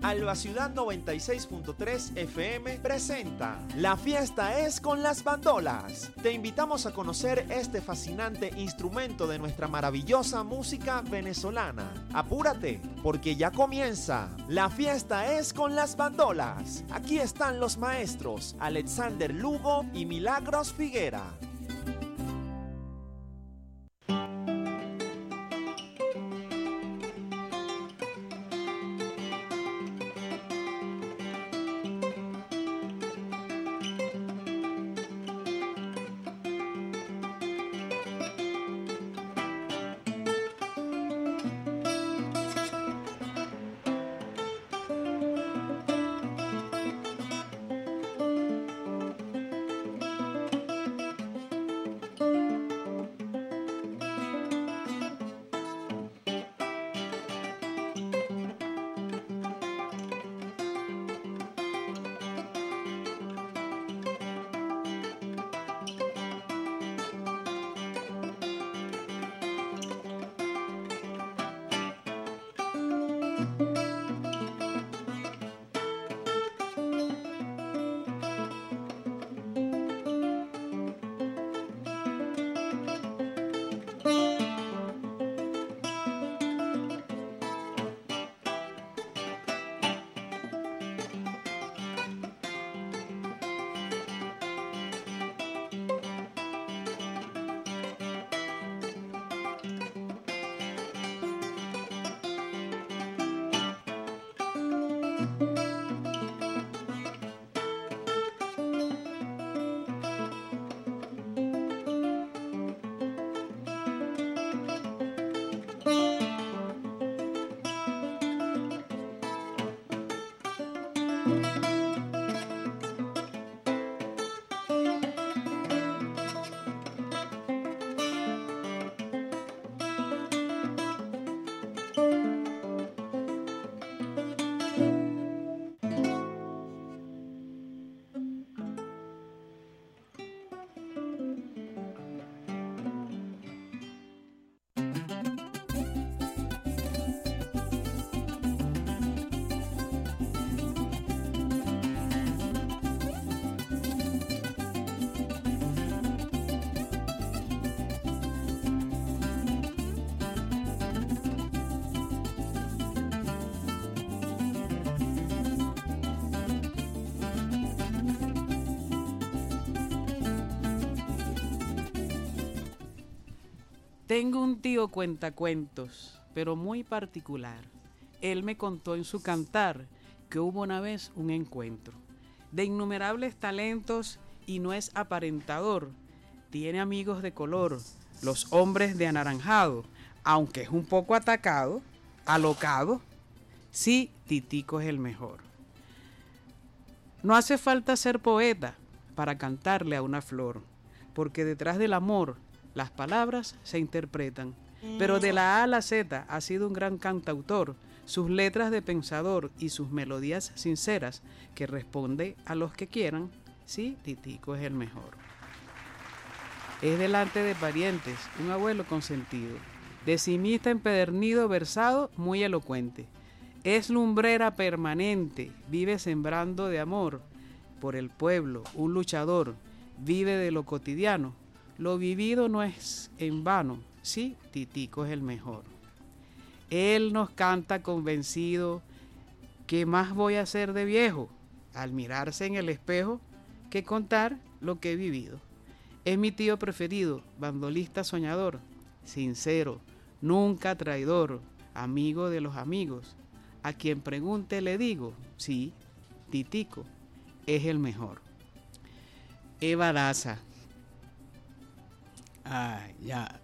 Alba Ciudad 96.3 FM presenta La fiesta es con las bandolas. Te invitamos a conocer este fascinante instrumento de nuestra maravillosa música venezolana. Apúrate, porque ya comienza. La fiesta es con las bandolas. Aquí están los maestros Alexander Lugo y Milagros Figuera. Tengo un tío cuentacuentos, pero muy particular. Él me contó en su cantar que hubo una vez un encuentro de innumerables talentos y no es aparentador. Tiene amigos de color, los hombres de anaranjado, aunque es un poco atacado, alocado. Sí, Titico es el mejor. No hace falta ser poeta para cantarle a una flor, porque detrás del amor las palabras se interpretan, pero de la A a la Z ha sido un gran cantautor, sus letras de pensador y sus melodías sinceras que responde a los que quieran. Sí, Titico es el mejor. Es delante de parientes, un abuelo consentido, decimista empedernido, versado, muy elocuente. Es lumbrera permanente, vive sembrando de amor por el pueblo, un luchador, vive de lo cotidiano. Lo vivido no es en vano, sí, Titico es el mejor. Él nos canta convencido, ¿qué más voy a hacer de viejo? Al mirarse en el espejo, que contar lo que he vivido. Es mi tío preferido, bandolista soñador, sincero, nunca traidor, amigo de los amigos. A quien pregunte le digo, sí, Titico es el mejor. Eva Daza. Ya.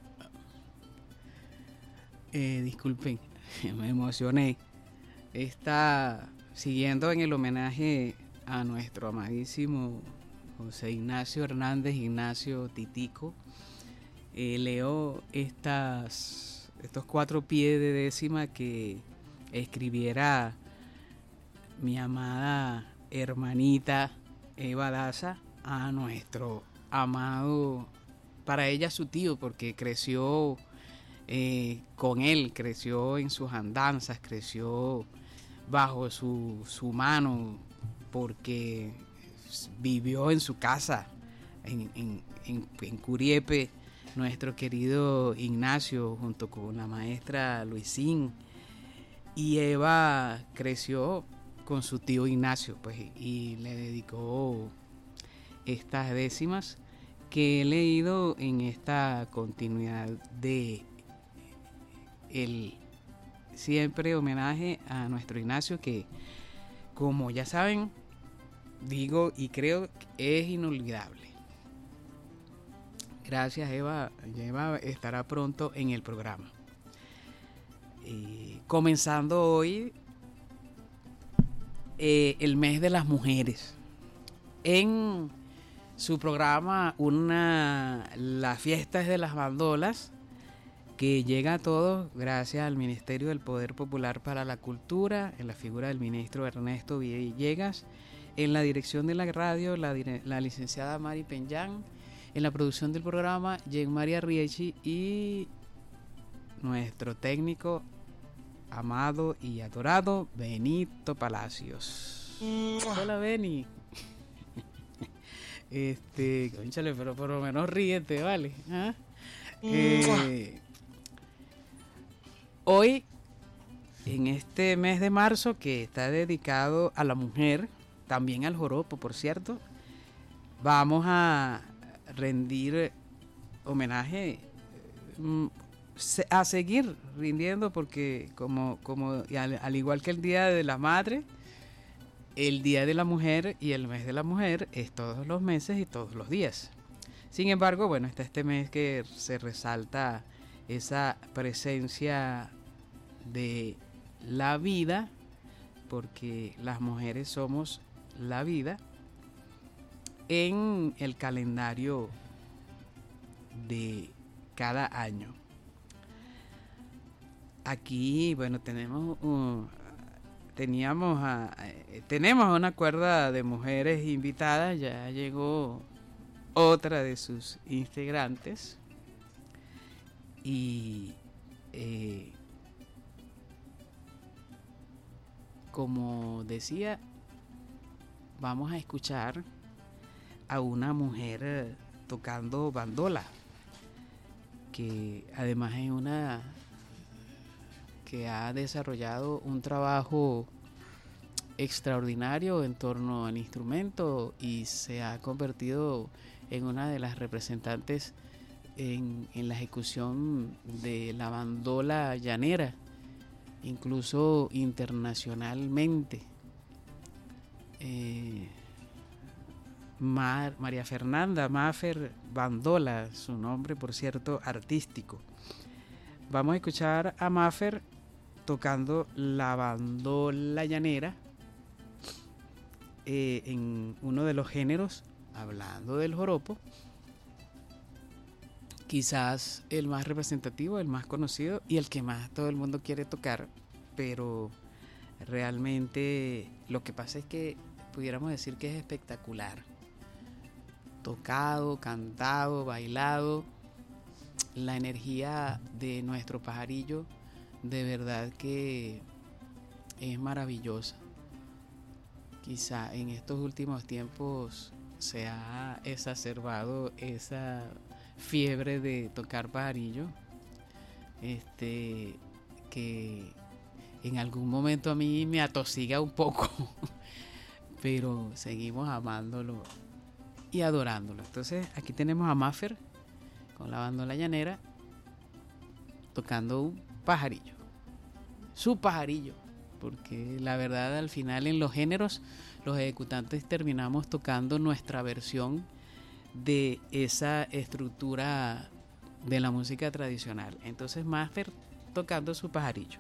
Disculpen, me emocioné. Está siguiendo en el homenaje a nuestro amadísimo José Ignacio Hernández, Ignacio Titico. Leo estos 4 pies de décima que escribiera mi amada hermanita Eva Daza a nuestro amado, para ella su tío, porque creció con él, creció en sus andanzas, creció bajo su mano, porque vivió en su casa, en Curiepe, nuestro querido Ignacio, junto con la maestra Luisín, y Eva creció con su tío Ignacio, pues, y le dedicó estas décimas que he leído en esta continuidad de el siempre homenaje a nuestro Ignacio, que, como ya saben, digo y creo que es inolvidable. Gracias, Eva. Eva estará pronto en el programa. Comenzando hoy el mes de las mujeres. En su programa La Fiesta es de las Bandolas, que llega a todos gracias al Ministerio del Poder Popular para la Cultura, en la figura del ministro Ernesto Villegas, en la dirección de la radio, la licenciada Mari Peñán, en la producción del programa, Jen María Riechi, y nuestro técnico amado y adorado, Benito Palacios. Hola, Beni. Cónchale, pero por lo menos ríete, ¿vale? ¿Ah? Hoy, en este mes de marzo, que está dedicado a la mujer, también al joropo, por cierto, vamos a rendir homenaje, a seguir rindiendo, porque como al igual que el Día de la Madre, el Día de la Mujer y el mes de la mujer es todos los meses y todos los días. Sin embargo, bueno, está este mes que se resalta esa presencia de la vida, porque las mujeres somos la vida en el calendario de cada año. Aquí, bueno, tenemos una cuerda de mujeres invitadas. Ya llegó otra de sus integrantes y como decía, vamos a escuchar a una mujer tocando bandola, que además es una que ha desarrollado un trabajo extraordinario en torno al instrumento y se ha convertido en una de las representantes en la ejecución de la bandola llanera, incluso internacionalmente. María Fernanda Maffer Bandola, su nombre, por cierto, artístico. Vamos a escuchar a Maffer tocando la bandola llanera, en uno de los géneros, hablando del joropo, quizás el más representativo, el más conocido y el que más todo el mundo quiere tocar, pero realmente lo que pasa es que pudiéramos decir que es espectacular. Tocado, cantado, bailado, la energía de nuestro pajarillo de verdad que es maravillosa. Quizá en estos últimos tiempos se ha exacerbado esa fiebre de tocar pajarillo, que en algún momento a mí me atosiga un poco, pero seguimos amándolo y adorándolo. Entonces aquí tenemos a Maffer con la bandola llanera tocando un pajarillo, su pajarillo, porque la verdad al final en los géneros los ejecutantes terminamos tocando nuestra versión de esa estructura de la música tradicional. Entonces Maffer tocando su pajarillo.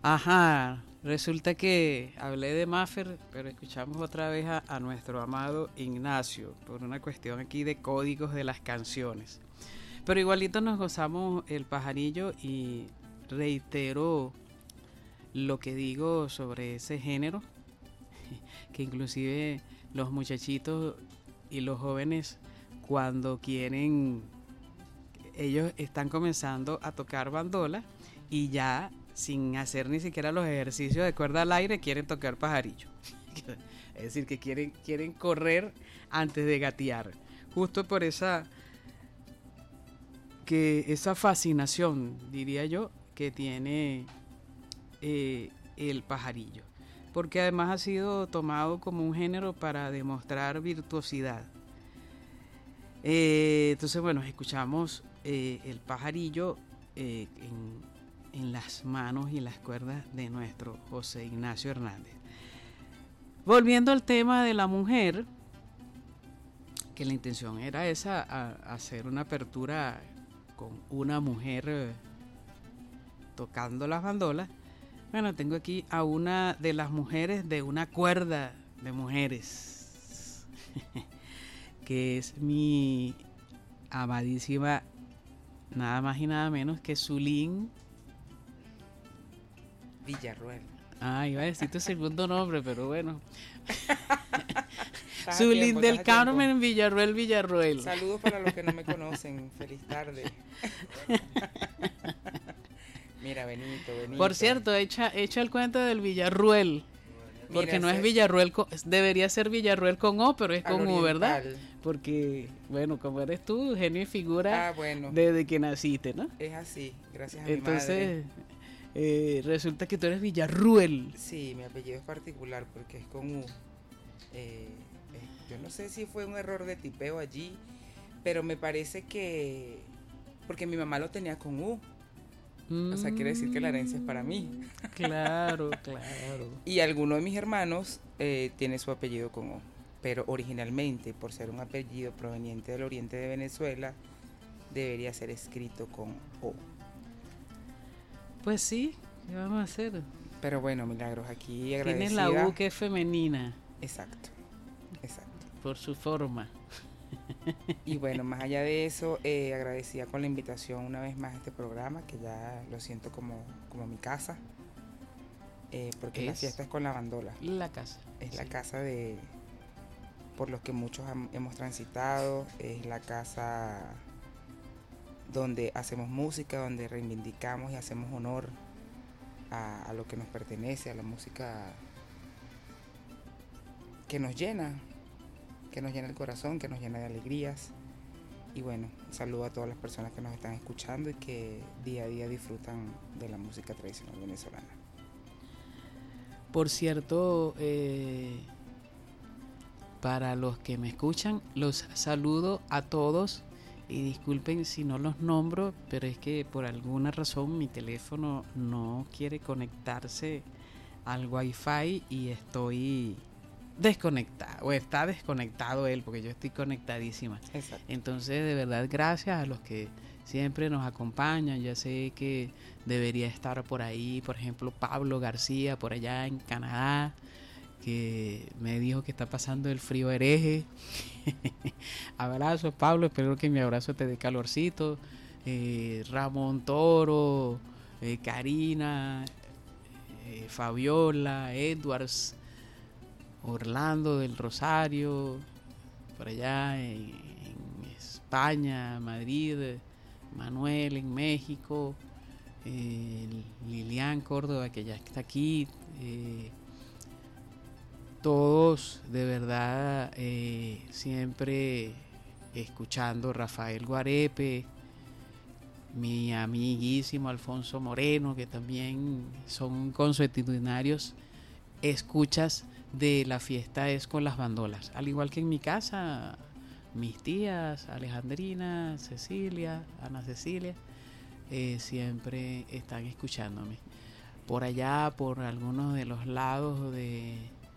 Ajá, resulta que hablé de Maffer, pero escuchamos otra vez a nuestro amado Ignacio, por una cuestión aquí de códigos de las canciones. Pero igualito nos gozamos el pajarillo y reitero lo que digo sobre ese género, que inclusive los muchachitos y los jóvenes cuando quieren, ellos están comenzando a tocar bandola y ya sin hacer ni siquiera los ejercicios de cuerda al aire quieren tocar pajarillo. Es decir, que quieren correr antes de gatear. Justo por esa fascinación, diría yo, que tiene el pajarillo. Porque además ha sido tomado como un género para demostrar virtuosidad. Entonces, bueno, escuchamos el pajarillo en las manos y las cuerdas de nuestro José Ignacio Hernández. Volviendo al tema de la mujer, que la intención era esa, hacer una apertura con una mujer tocando las bandolas. Bueno, tengo aquí a una de las mujeres de una cuerda de mujeres, que es mi amadísima, nada más y nada menos que Zulín Villarruel. Iba a decir tu segundo nombre, pero bueno. Zulín del Carmen Villarruel. Saludos para los que no me conocen. Feliz tarde. Mira, Benito. Por cierto, echa el cuento del Villarruel. Porque no es Villarruel, debería ser Villarruel con O, pero es con U, ¿verdad? Porque, bueno, como eres tú, genio y figura desde que naciste, ¿no? Es así, gracias a mi madre. Entonces, resulta que tú eres Villarruel. Sí, mi apellido es particular porque es con U. Yo no sé si fue un error de tipeo allí, pero me parece que... Porque mi mamá lo tenía con U. O sea, quiere decir que la herencia es para mí. Claro. Y alguno de mis hermanos tiene su apellido con O. Pero originalmente, por ser un apellido proveniente del oriente de Venezuela, debería ser escrito con O. Pues sí, ¿qué vamos a hacer? Pero bueno, Milagros, aquí agradecida. Tienes la U que es femenina. Exacto. Por su forma. Y bueno, más allá de eso, agradecida con la invitación una vez más a este programa, que ya lo siento como mi casa, porque la fiesta es con la bandola. La casa. Es la casa por los que muchos hemos transitado, es la casa donde hacemos música, donde reivindicamos y hacemos honor a lo que nos pertenece, a la música que nos llena el corazón, que nos llena de alegrías. Y bueno, un saludo a todas las personas que nos están escuchando y que día a día disfrutan de la música tradicional venezolana. Por cierto, para los que me escuchan, los saludo a todos y disculpen si no los nombro, pero es que por alguna razón mi teléfono no quiere conectarse al Wi-Fi y estoy desconectado, o está desconectado él, porque yo estoy conectadísima. Exacto. Entonces, de verdad, gracias a los que siempre nos acompañan. Ya sé que debería estar por ahí, por ejemplo, Pablo García, por allá en Canadá, que me dijo que está pasando el frío hereje. Abrazos, Pablo, espero que mi abrazo te dé calorcito. Ramón Toro, Karina, Fabiola, Edwards, Orlando del Rosario, por allá en España, Madrid, Manuel en México, Lilian Córdoba, que ya está aquí, todos de verdad siempre escuchando, Rafael Guarepe, mi amiguísimo Alfonso Moreno, que también son consuetudinarios escuchas de la fiesta es con las bandolas, al igual que en mi casa, mis tías Alejandrina, Cecilia, Ana Cecilia, siempre están escuchándome. Por allá, por algunos de los lados de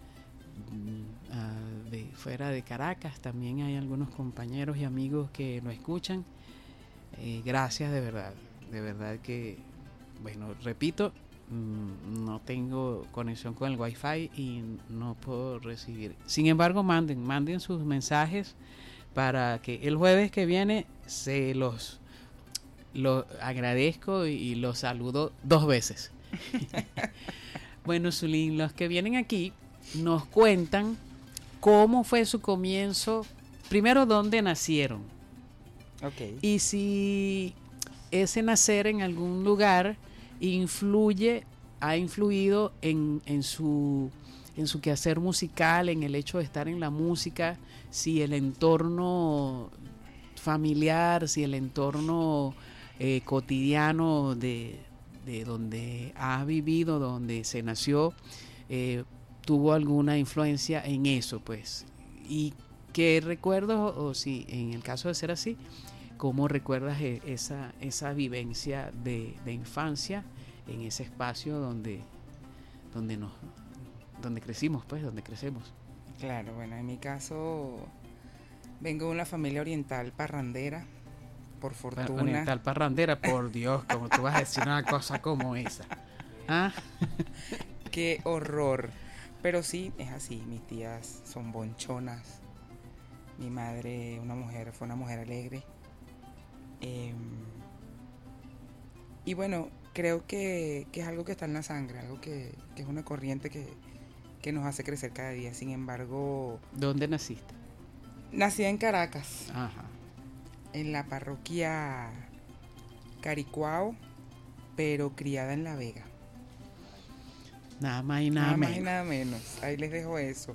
fuera de Caracas, también hay algunos compañeros y amigos que lo escuchan. Gracias de verdad que, bueno, repito, no tengo conexión con el Wi-Fi y no puedo recibir. Sin embargo, manden sus mensajes para que el jueves que viene se los agradezco y los saludo 2 veces. Bueno, Zulín, los que vienen aquí nos cuentan cómo fue su comienzo, primero dónde nacieron. Okay. Y si ese nacer en algún lugar ha influido en su quehacer musical, en el hecho de estar en la música, si el entorno familiar, si el entorno cotidiano de donde ha vivido, donde se nació, tuvo alguna influencia en eso, pues. Y qué recuerdos, o si en el caso de ser así, cómo recuerdas esa vivencia de infancia en ese espacio donde crecimos, pues, donde crecemos. Claro, bueno, en mi caso vengo de una familia oriental parrandera, por fortuna. Oriental parrandera, por Dios, como tú vas a decir una cosa como esa. ¿Ah? Qué horror. Pero sí, es así, mis tías son bonchonas. Mi madre, fue una mujer alegre. Y bueno, creo que es algo que está en la sangre, algo que es una corriente que nos hace crecer cada día. Sin embargo... ¿Dónde naciste? Nací en Caracas. Ajá. En la parroquia Caricuao, pero criada en La Vega. Nada más y nada menos. Más y nada menos. Ahí les dejo eso.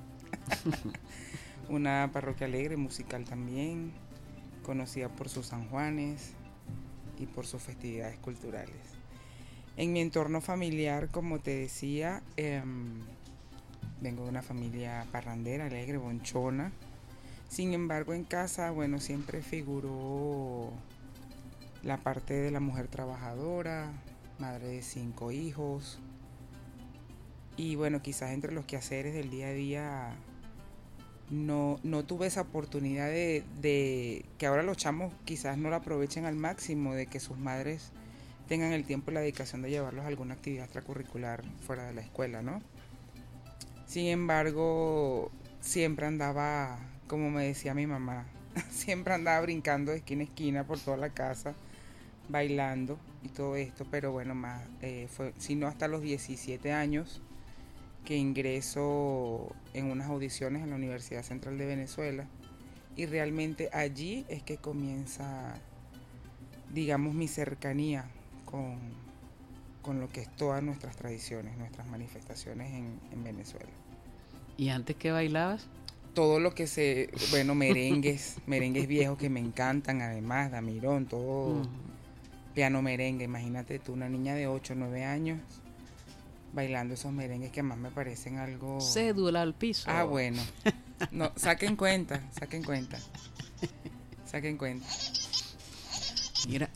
Una parroquia alegre, musical también, conocida por sus San Juanes y por sus festividades culturales. En mi entorno familiar, como te decía, vengo de una familia parrandera, alegre, bonchona. Sin embargo, en casa, bueno, siempre figuró la parte de la mujer trabajadora, madre de 5 hijos. Y bueno, quizás entre los quehaceres del día a día no tuve esa oportunidad de que ahora los chamos quizás no la aprovechen al máximo, de que sus madres tengan el tiempo y la dedicación de llevarlos a alguna actividad extracurricular fuera de la escuela, ¿no? Sin embargo, siempre andaba, como me decía mi mamá, siempre andaba brincando de esquina a esquina por toda la casa, bailando y todo esto, pero bueno, más fue, sino hasta los 17 años que ingreso en unas audiciones en la Universidad Central de Venezuela, y realmente allí es que comienza, digamos, mi cercanía con lo que es todas nuestras tradiciones, nuestras manifestaciones en Venezuela. ¿Y antes qué bailabas? Todo lo que merengues viejos que me encantan, además, damirón, todo piano merengue. Imagínate tú, una niña de 8 o 9 años bailando esos merengues que más me parecen algo... Cédula al piso. Ah, bueno. No, saquen cuenta. Mira,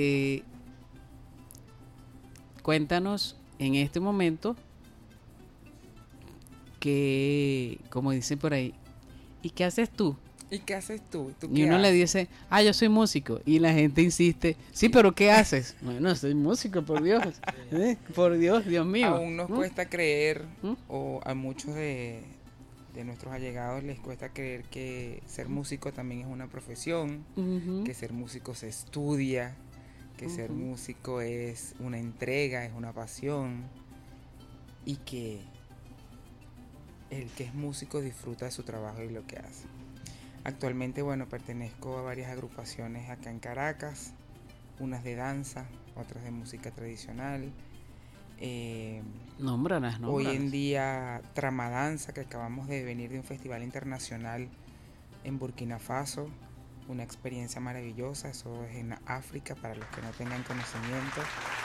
cuéntanos en este momento que, como dicen por ahí, ¿y qué haces tú? ¿Y qué haces tú? Y uno le dice, yo soy músico. Y la gente insiste, sí, pero ¿qué haces? Bueno, soy músico, por Dios. Por Dios, Dios mío. Aún nos cuesta creer, o a muchos de nuestros allegados les cuesta creer que ser músico también es una profesión, que ser músico se estudia, que ser músico es una entrega, es una pasión, y que el que es músico disfruta de su trabajo y lo que hace. Actualmente, bueno, pertenezco a varias agrupaciones acá en Caracas, unas de danza, otras de música tradicional. Nómbralas. Hoy en día Tramadanza, que acabamos de venir de un festival internacional en Burkina Faso, una experiencia maravillosa, eso es en África para los que no tengan conocimiento,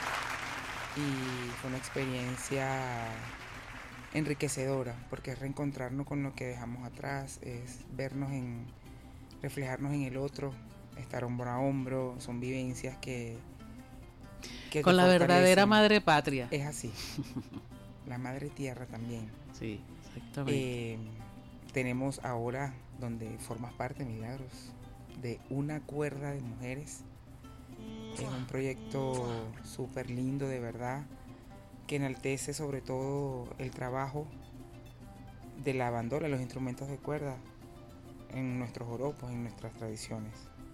y fue una experiencia enriquecedora, porque es reencontrarnos con lo que dejamos atrás, es reflejarnos en el otro, estar hombro a hombro, son vivencias que con la verdadera madre patria. Es así. La madre tierra también. Sí, exactamente. Tenemos ahora, donde formas parte, Milagros, de una cuerda de mujeres. Es un proyecto súper lindo, de verdad, que enaltece sobre todo el trabajo de la bandola, los instrumentos de cuerda en nuestros joropos, en nuestras tradiciones.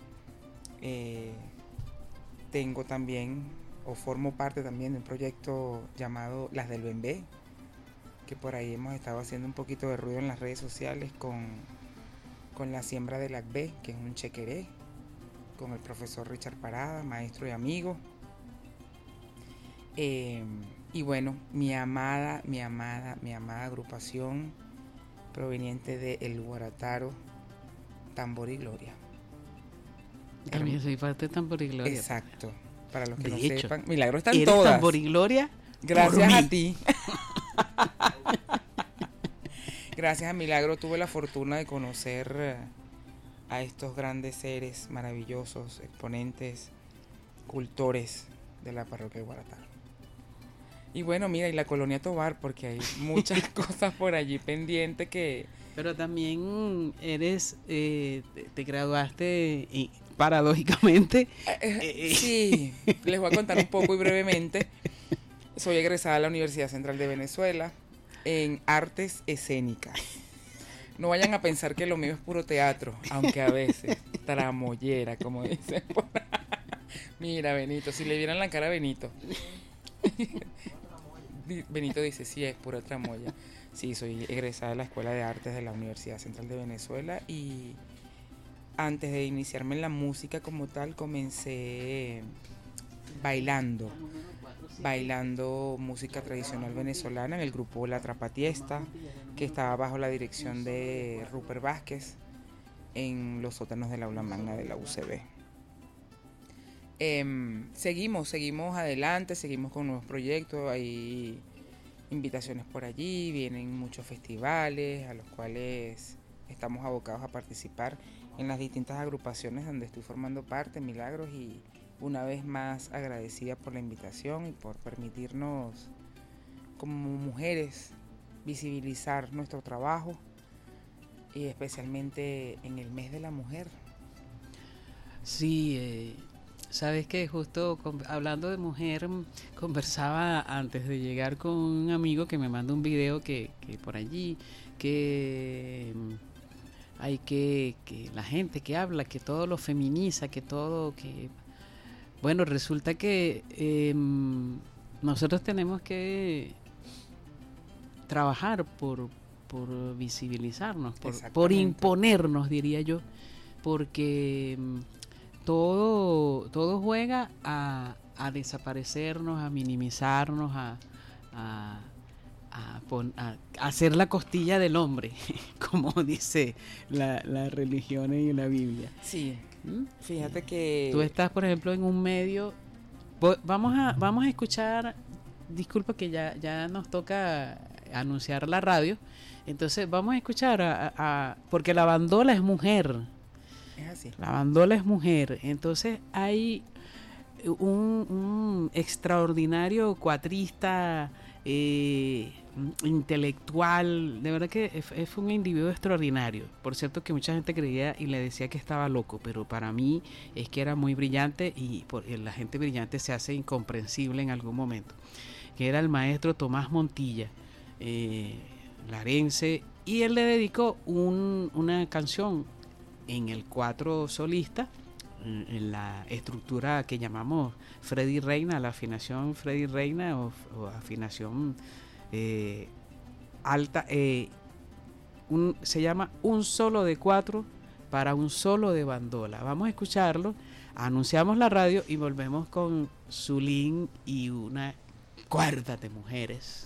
Tengo también, o formo parte también de un proyecto llamado Las del Bembé, que por ahí hemos estado haciendo un poquito de ruido en las redes sociales con la siembra del Acbé, que es un chequeré, con el profesor Richard Parada, maestro y amigo. Y bueno, mi amada agrupación proveniente de El Guarataro, Tambor y Gloria. También soy parte de Tambor y Gloria. Exacto. Para los que De no hecho, sepan, Milagro están ¿eres todas. Tambor y Gloria? Gracias a ti. Gracias a Milagro tuve la fortuna de conocer a estos grandes seres maravillosos, exponentes, cultores de la parroquia de Guarataro. Y bueno, mira, y la Colonia Tovar, porque hay muchas cosas por allí pendientes que... Pero también eres, te graduaste y paradójicamente. Sí, les voy a contar un poco y brevemente. Soy egresada de la Universidad Central de Venezuela en artes escénicas. No vayan a pensar que lo mío es puro teatro, aunque a veces tramoyera, como dicen. Mira, Benito, si le vieran la cara a Benito. Benito dice, sí, es pura tramoya. Sí, soy egresada de la Escuela de Artes de la Universidad Central de Venezuela y antes de iniciarme en la música como tal, comencé bailando música tradicional venezolana en el grupo La Trapatiesta, que estaba bajo la dirección de Rupert Vázquez en los sótanos del aula magna de la UCB. Seguimos adelante, seguimos con nuevos proyectos, hay invitaciones por allí, vienen muchos festivales a los cuales estamos abocados a participar en las distintas agrupaciones donde estoy formando parte, Milagros, y una vez más agradecida por la invitación y por permitirnos como mujeres visibilizar nuestro trabajo y especialmente en el mes de la mujer. Sí, sabes que justo hablando de mujer, conversaba antes de llegar con un amigo que me manda un video que por allí, que hay que la gente que habla, que todo lo feminiza, que todo, que bueno, resulta que nosotros tenemos que trabajar por visibilizarnos, por imponernos, diría yo, porque todo juega a desaparecernos, a minimizarnos, a hacer la costilla del hombre, como dice la religión y la Biblia. Sí, fíjate que... Tú estás, por ejemplo, en un medio... Vamos a escuchar, disculpa que ya nos toca anunciar la radio, entonces vamos a escuchar porque la bandola es mujer. Es así. La bandola es mujer, entonces hay un extraordinario cuatrista, intelectual, de verdad que fue un individuo extraordinario. Por cierto que mucha gente creía y le decía que estaba loco, pero para mí es que era muy brillante y la gente brillante se hace incomprensible en algún momento. Que era el maestro Tomás Montilla, larense, y él le dedicó una canción en el cuatro solista, en la estructura que llamamos Freddy Reina, la afinación Freddy Reina o afinación alta, se llama Un Solo de Cuatro para un Solo de Bandola. Vamos a escucharlo, anunciamos la radio y volvemos con Zulín y una cuerda de mujeres.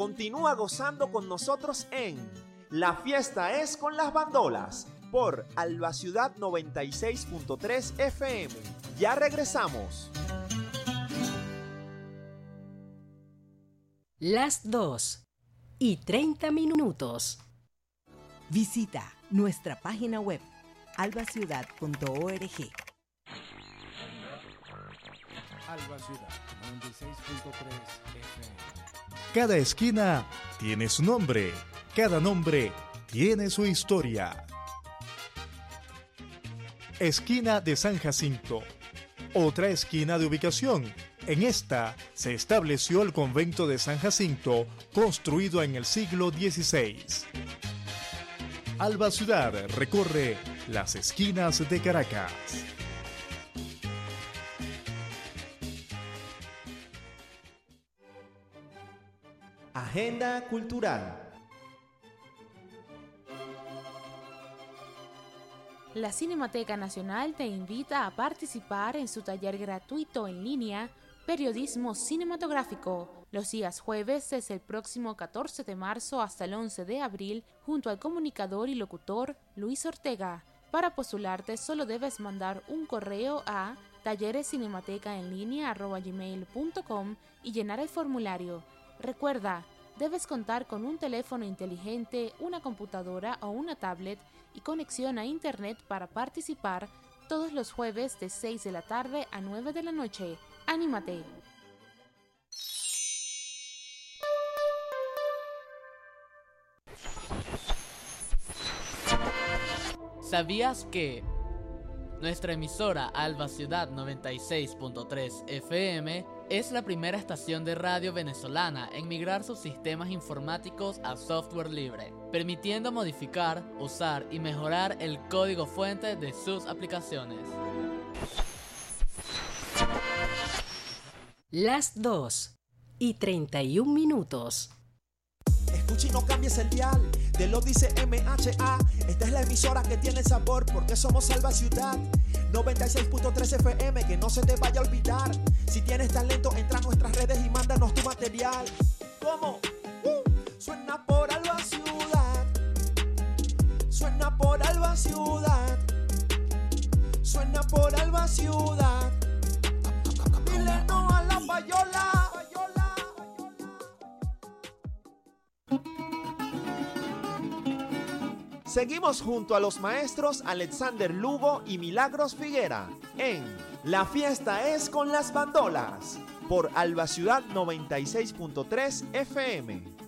Continúa gozando con nosotros en La Fiesta es con las Bandolas por Alba Ciudad 96.3 FM. Ya regresamos. Las 2:30. Visita nuestra página web albaciudad.org. Alba Ciudad 96.3 FM. Cada esquina tiene su nombre, cada nombre tiene su historia. Esquina de San Jacinto, otra esquina de ubicación. En esta se estableció el convento de San Jacinto, construido en el siglo XVI. Alba Ciudad recorre las esquinas de Caracas. Agenda cultural. La Cinemateca Nacional te invita a participar en su taller gratuito en línea Periodismo Cinematográfico, los días jueves desde el próximo 14 de marzo hasta el 11 de abril, junto al comunicador y locutor Luis Ortega. Para postularte solo debes mandar un correo a tallerescinematecaenlinea@gmail.com y llenar el formulario. Recuerda, debes contar con un teléfono inteligente, una computadora o una tablet y conexión a internet para participar todos los jueves de 6 de la tarde a 9 de la noche. ¡Anímate! ¿Sabías que nuestra emisora Alba Ciudad 96.3 FM es la primera estación de radio venezolana en migrar sus sistemas informáticos a software libre, permitiendo modificar, usar y mejorar el código fuente de sus aplicaciones? Las 2:31. Escucha y no cambies el dial, te lo dice MHA. Esta es la emisora que tiene el sabor, porque somos Alba Ciudad 96.3 FM, que no se te vaya a olvidar. Si tienes talento, entra a nuestras redes y mándanos tu material. ¿Cómo? Suena por Alba Ciudad. Suena por Alba Ciudad. Suena por Alba Ciudad. Dile no a la payola. Seguimos junto a los maestros Alexander Lugo y Milagros Figuera en La Fiesta es con las Bandolas por Alba Ciudad 96.3 FM.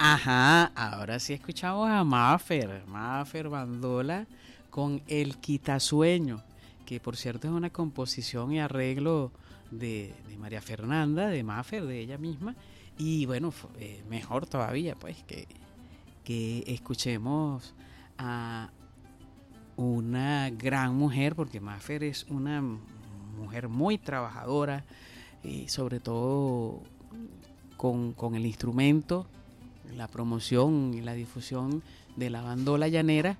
Ajá, ahora sí escuchamos a Maffer Bandola con El Quitasueño, que por cierto es una composición y arreglo de María Fernanda, de Maffer, de ella misma, y bueno, mejor todavía pues que escuchemos a una gran mujer, porque Maffer es una mujer muy trabajadora, y sobre todo con el instrumento, la promoción y la difusión de la bandola llanera,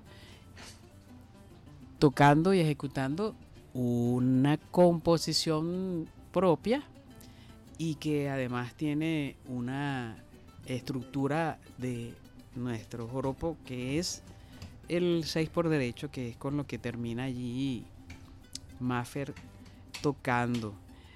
tocando y ejecutando una composición propia y que además tiene una estructura de nuestro joropo que es el 6 por derecho, que es con lo que termina allí Maffer tocando.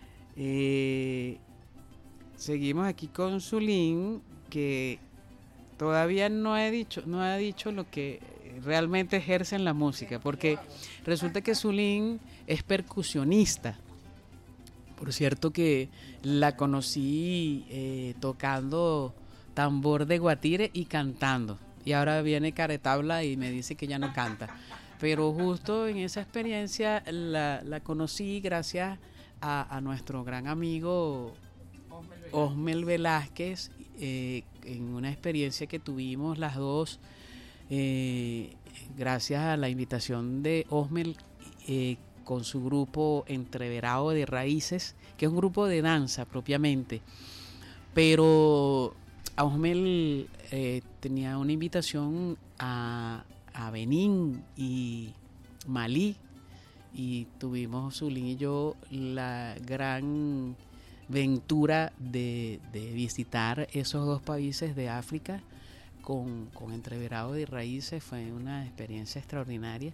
Seguimos aquí con Zulín, que todavía no ha dicho lo que realmente ejerce en la música, porque resulta que Zulín es percusionista. Por cierto que la conocí tocando tambor de guatire y cantando, y ahora viene caretabla y me dice que ya no canta, pero justo en esa experiencia la conocí gracias a nuestro gran amigo Osmel Velázquez, en una experiencia que tuvimos las dos, gracias a la invitación de Osmel, con su grupo Entreverado de Raíces, que es un grupo de danza propiamente, pero Osmel tenía una invitación a Benín y Malí, y tuvimos Zulín y yo la gran ventura de visitar esos dos países de África con Entreverado de Raíces. Fue una experiencia extraordinaria,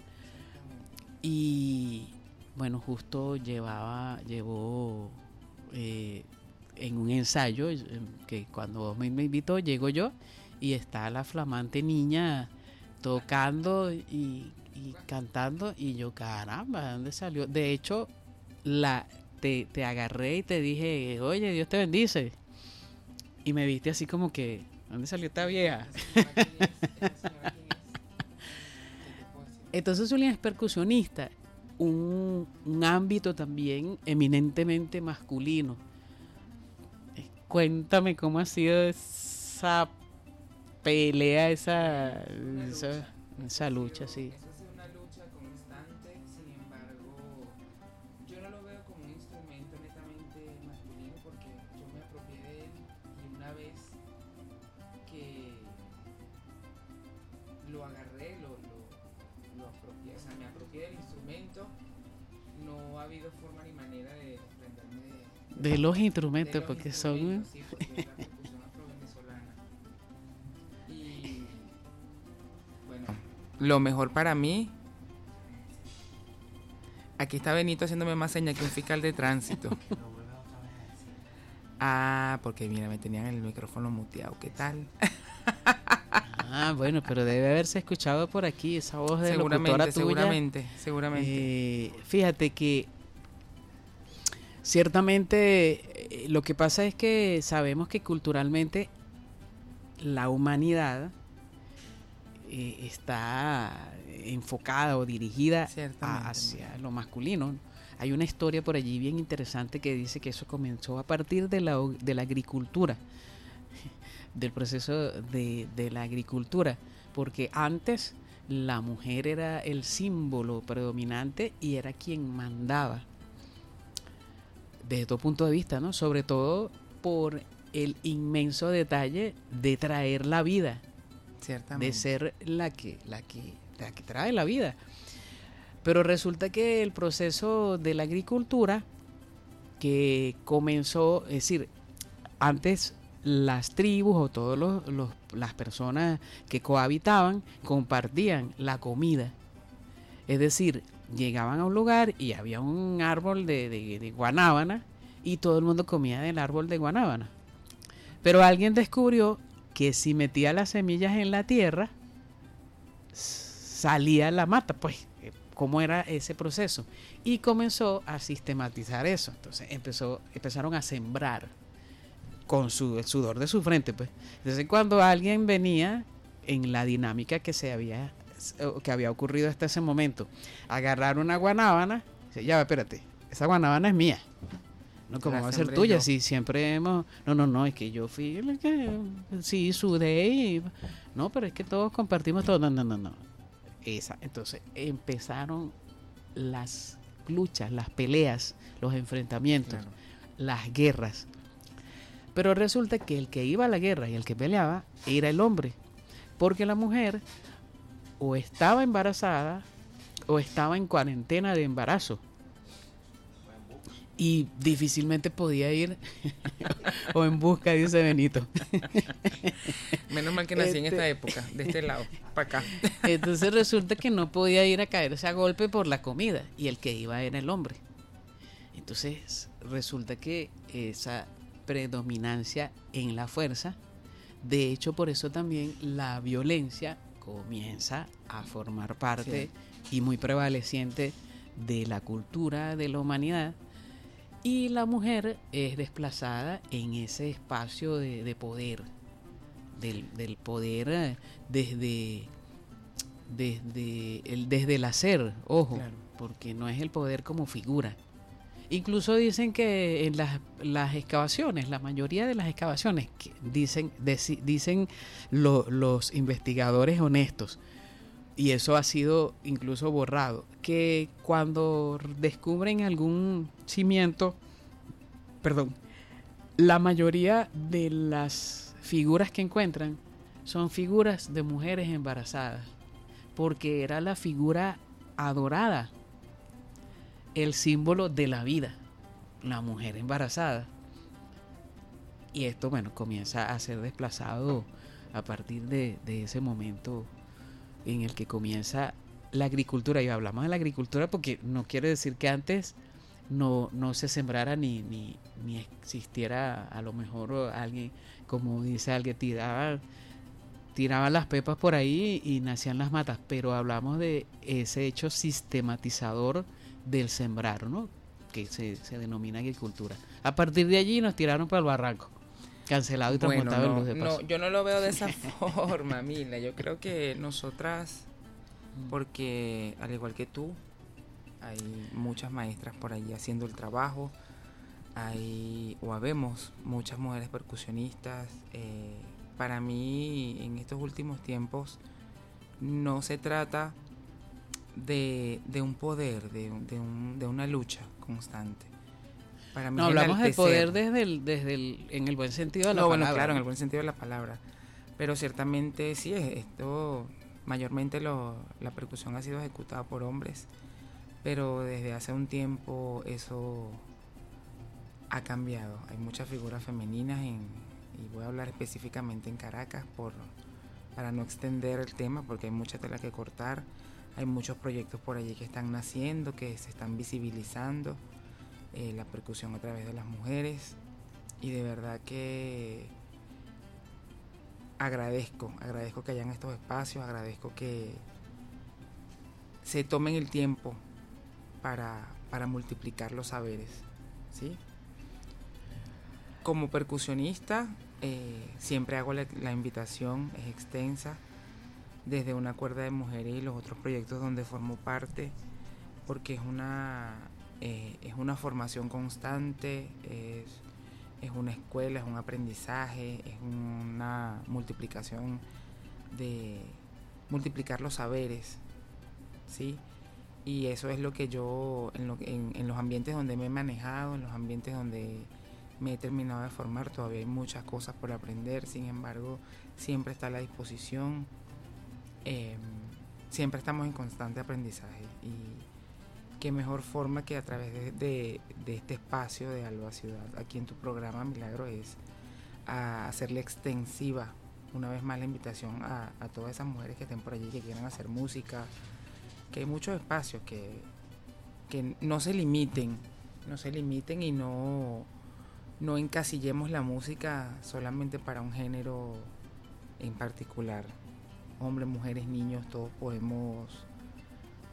y bueno, justo llevó en un ensayo que cuando me invitó, llego yo y está la flamante niña tocando y cantando, y yo, caramba, ¿de dónde salió? De hecho, te agarré y te dije, oye, Dios te bendice, y me viste así como que, ¿dónde salió esta vieja? Entonces Zulín es percusionista, un ámbito también eminentemente masculino. Cuéntame cómo ha sido esa pelea, esa lucha, sí. Esa es una lucha constante, sin embargo, yo no lo veo como un instrumento netamente masculino, porque yo me apropié de él, y una vez que lo agarré, lo apropié, o sea, me apropié del instrumento, no ha habido forma ni manera de desprenderme de los instrumentos, porque son... Sí, porque es la percusión afro-venezolana. Y bueno, lo mejor para mí, aquí está Benito haciéndome más señas que un fiscal de tránsito. Porque mira, me tenían el micrófono muteado, ¿qué tal? Bueno, pero debe haberse escuchado por aquí esa voz de locutora tuya. Seguramente. Fíjate que ciertamente lo que pasa es que sabemos que culturalmente la humanidad está enfocada o dirigida hacia lo masculino. Hay una historia por allí bien interesante que dice que eso comenzó a partir de la agricultura, del proceso de la agricultura, porque antes la mujer era el símbolo predominante y era quien mandaba, desde todo punto de vista, ¿no? Sobre todo por el inmenso detalle de traer la vida, de ser la que trae la vida. Pero resulta que el proceso de la agricultura que comenzó, es decir, antes las tribus o todas las personas que cohabitaban compartían la comida. Es decir, llegaban a un lugar y había un árbol de guanábana y todo el mundo comía del árbol de guanábana. Pero alguien descubrió que si metía las semillas en la tierra, salía la mata, pues, cómo era ese proceso. Y comenzó a sistematizar eso. Entonces empezaron a sembrar con el sudor de su frente, pues. Entonces, cuando alguien venía en la dinámica que había ocurrido hasta ese momento, agarrar una guanábana, dice, ya, espérate, esa guanábana es mía. No, ¿cómo va a ser tuya? Si siempre hemos... No, es que yo fui el que... Sí, sudé y... No, pero es que todos compartimos todo. No. Entonces, empezaron las luchas, las peleas, los enfrentamientos, claro, las guerras. Pero resulta que el que iba a la guerra y el que peleaba era el hombre. Porque la mujer o estaba embarazada o estaba en cuarentena de embarazo. Y difícilmente podía ir o en busca, dice Benito. Menos mal que nací en esta época, de este lado, para acá. Entonces resulta que no podía ir a caerse a golpe por la comida, y el que iba era el hombre. Entonces resulta que esa predominancia en la fuerza, de hecho por eso también la violencia comienza a formar parte, sí, y muy prevaleciente de la cultura de la humanidad. Y la mujer es desplazada en ese espacio de poder, del poder desde el hacer, ojo, claro, porque no es el poder como figura. Incluso dicen que en las excavaciones, la mayoría de las excavaciones, dicen los investigadores honestos, y eso ha sido incluso borrado, que cuando descubren algún cimiento, la mayoría de las figuras que encuentran son figuras de mujeres embarazadas, porque era la figura adorada, el símbolo de la vida, la mujer embarazada. Y esto, bueno, comienza a ser desplazado a partir de ese momento en el que comienza la agricultura. Y hablamos de la agricultura porque no quiere decir que antes no se sembrara ni existiera, a lo mejor alguien, como dice alguien, tiraban las pepas por ahí y nacían las matas, pero hablamos de ese hecho sistematizador del sembrar, ¿no? Que se denomina agricultura. A partir de allí nos tiraron para el barranco, cancelado y transmontado en luz de paso. No, yo no lo veo de esa forma, Mila. Yo creo que nosotras, porque al igual que tú, hay muchas maestras por allí haciendo el trabajo, habemos muchas mujeres percusionistas. Para mí, en estos últimos tiempos, no se trata de un poder, de una lucha constante. Para mí no, hablamos del poder desde en el buen sentido de la palabra. Bueno, claro, en el buen sentido de la palabra. Pero ciertamente sí, esto mayormente la percusión ha sido ejecutada por hombres, pero desde hace un tiempo eso ha cambiado. Hay muchas figuras femeninas y voy a hablar específicamente en Caracas para no extender el tema, porque hay mucha tela que cortar. Hay muchos proyectos por allí que están naciendo, que se están visibilizando, la percusión a través de las mujeres, y de verdad que agradezco que hayan estos espacios, agradezco que se tomen el tiempo para multiplicar los saberes, ¿sí? Como percusionista, siempre hago la invitación, es extensa, desde una cuerda de mujeres y los otros proyectos donde formo parte, porque es una formación constante, es una escuela, es un aprendizaje, es una multiplicación de multiplicar los saberes, ¿sí? Y eso es lo que yo, en los ambientes donde me he manejado, en los ambientes donde me he terminado de formar, todavía hay muchas cosas por aprender. Sin embargo, siempre está a la disposición. Siempre estamos en constante aprendizaje, y qué mejor forma que a través de este espacio de Alba Ciudad, aquí en tu programa Milagro, es a hacerle extensiva una vez más la invitación a todas esas mujeres que estén por allí, que quieran hacer música, que hay muchos espacios que no se limiten y no encasillemos la música solamente para un género en particular. Hombres, mujeres, niños, todos podemos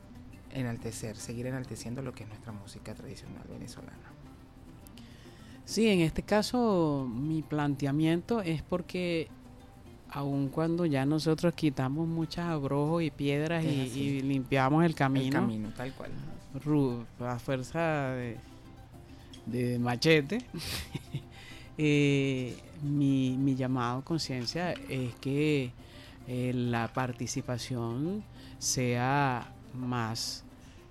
seguir enalteciendo lo que es nuestra música tradicional venezolana. Sí, en este caso mi planteamiento es porque aun cuando ya nosotros quitamos muchas abrojos y piedras y limpiamos el camino. El camino, tal cual. A fuerza de machete, mi llamado a conciencia es que la participación sea más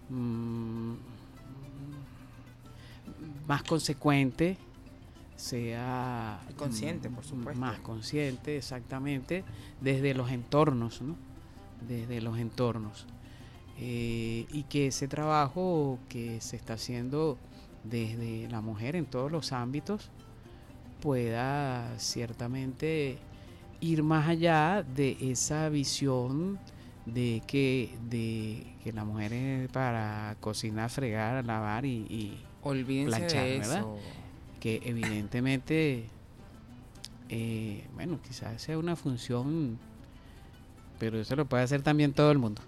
consecuente, sea consciente, por supuesto. Más consciente, exactamente, desde los entornos, ¿no? Desde los entornos. Y que ese trabajo que se está haciendo desde la mujer en todos los ámbitos pueda ciertamente ir más allá de esa visión de que la mujer es para cocinar, fregar, lavar y olvídense planchar, de ¿verdad? eso. Que evidentemente, bueno, quizás sea una función, pero eso lo puede hacer también todo el mundo.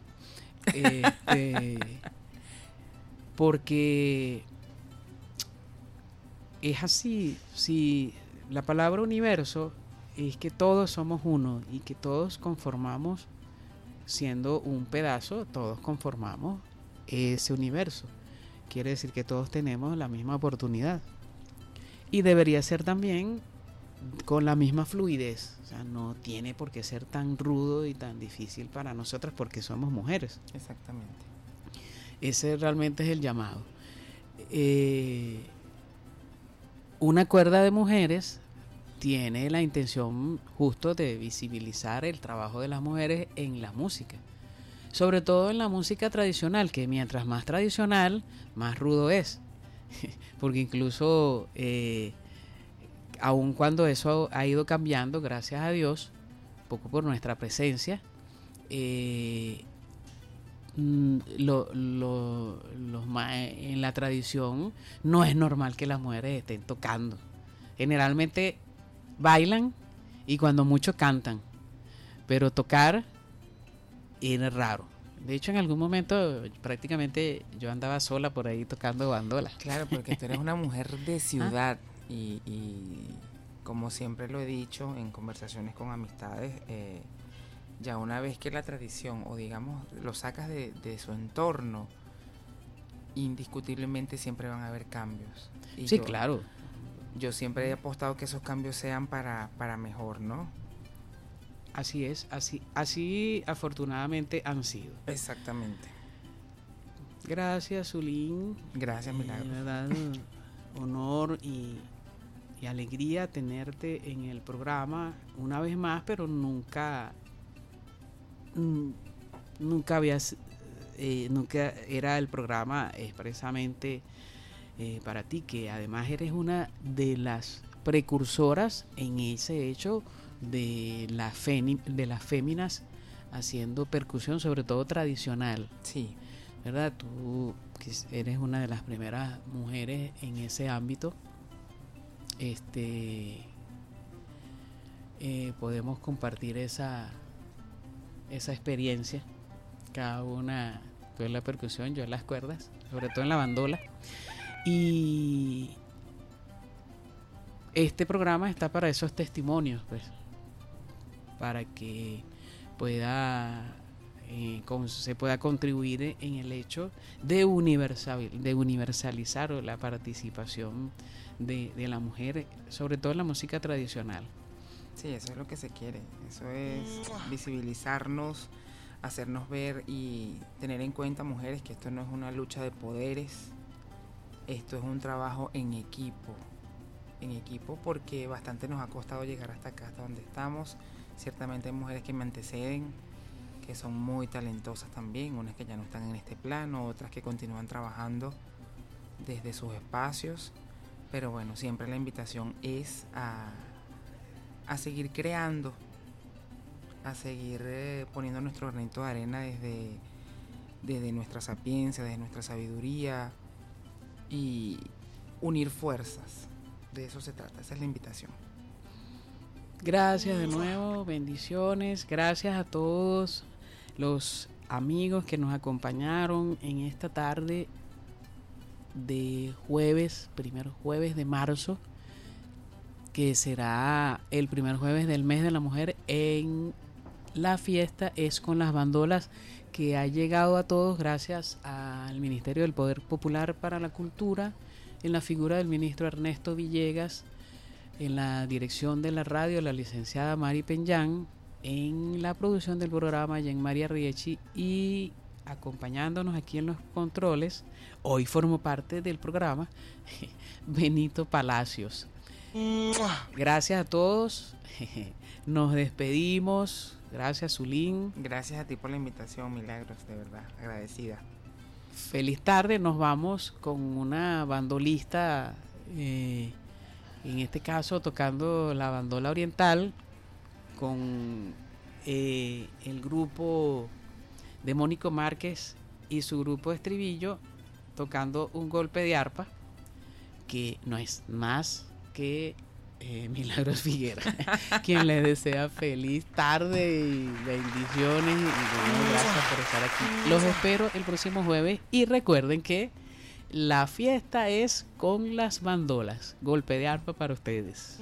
Porque es así, si la palabra universo es que todos somos uno y que todos conformamos, siendo un pedazo, todos conformamos ese universo. Quiere decir que todos tenemos la misma oportunidad. Y debería ser también con la misma fluidez. O sea, no tiene por qué ser tan rudo y tan difícil para nosotras porque somos mujeres. Exactamente. Ese realmente es el llamado. Una cuerda de mujeres tiene la intención justo de visibilizar el trabajo de las mujeres en la música. Sobre todo en la música tradicional, que mientras más tradicional, más rudo es. Porque incluso, aun cuando eso ha ido cambiando, gracias a Dios, poco por nuestra presencia, en la tradición no es normal que las mujeres estén tocando. Generalmente bailan y cuando mucho cantan, pero tocar era raro. De hecho, en algún momento prácticamente yo andaba sola por ahí tocando bandola. Claro, porque tú eres una mujer de ciudad y como siempre lo he dicho en conversaciones con amistades, ya una vez que la tradición, o digamos, lo sacas de su entorno, indiscutiblemente siempre van a haber cambios. Y sí, claro. Yo siempre he apostado que esos cambios sean para mejor, ¿no? Así es, así afortunadamente han sido. Exactamente. Gracias, Zulín. Gracias, Milagros. De verdad, honor y alegría tenerte en el programa una vez más, pero nunca era el programa expresamente para ti, que además eres una de las precursoras en ese hecho de las féminas haciendo percusión, sobre todo tradicional. Sí. ¿Verdad? Tú eres una de las primeras mujeres en ese ámbito. Podemos compartir esa experiencia. Cada una, tú en la percusión, yo en las cuerdas, sobre todo en la bandola. Y este programa está para esos testimonios, pues, para que se pueda contribuir en el hecho de universalizar la participación de la mujer, sobre todo en la música tradicional. Sí, eso es lo que se quiere, eso es visibilizarnos, hacernos ver y tener en cuenta, mujeres, que esto no es una lucha de poderes, esto es un trabajo en equipo, porque bastante nos ha costado llegar hasta acá, hasta donde estamos. Ciertamente hay mujeres que me anteceden, que son muy talentosas también, unas que ya no están en este plano, otras que continúan trabajando desde sus espacios, pero bueno, siempre la invitación es a seguir creando, a seguir poniendo nuestro granito de arena desde nuestra sapiencia, desde nuestra sabiduría, y unir fuerzas. De eso se trata, esa es la invitación. Gracias de nuevo, bendiciones, gracias a todos los amigos que nos acompañaron en esta tarde de jueves, primer jueves de marzo que será el primer jueves del mes de la mujer en la fiesta es con las bandolas, que ha llegado a todos gracias al Ministerio del Poder Popular para la Cultura, en la figura del ministro Ernesto Villegas, en la dirección de la radio la licenciada Mari Peñán, en la producción del programa Jean María Riechi, y acompañándonos aquí en los controles, hoy formo parte del programa, Benito Palacios. Gracias a todos, nos despedimos. Gracias, Zulín. Gracias a ti por la invitación, Milagros, de verdad, agradecida. Feliz tarde, nos vamos con una bandolista, en este caso tocando la bandola oriental, con el grupo de Mónico Márquez y su grupo de estribillo, tocando un golpe de arpa, que no es más que Milagros Figuera, quien les desea feliz tarde y bendiciones, y bueno, gracias por estar aquí. Los espero el próximo jueves y recuerden que la fiesta es con las bandolas. Golpe de arpa para ustedes.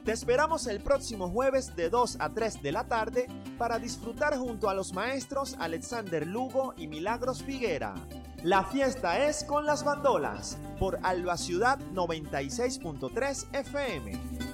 Te esperamos el próximo jueves de 2 a 3 de la tarde para disfrutar junto a los maestros Alexander Lugo y Milagros Figuera. La fiesta es con las bandolas por Alba Ciudad 96.3 FM.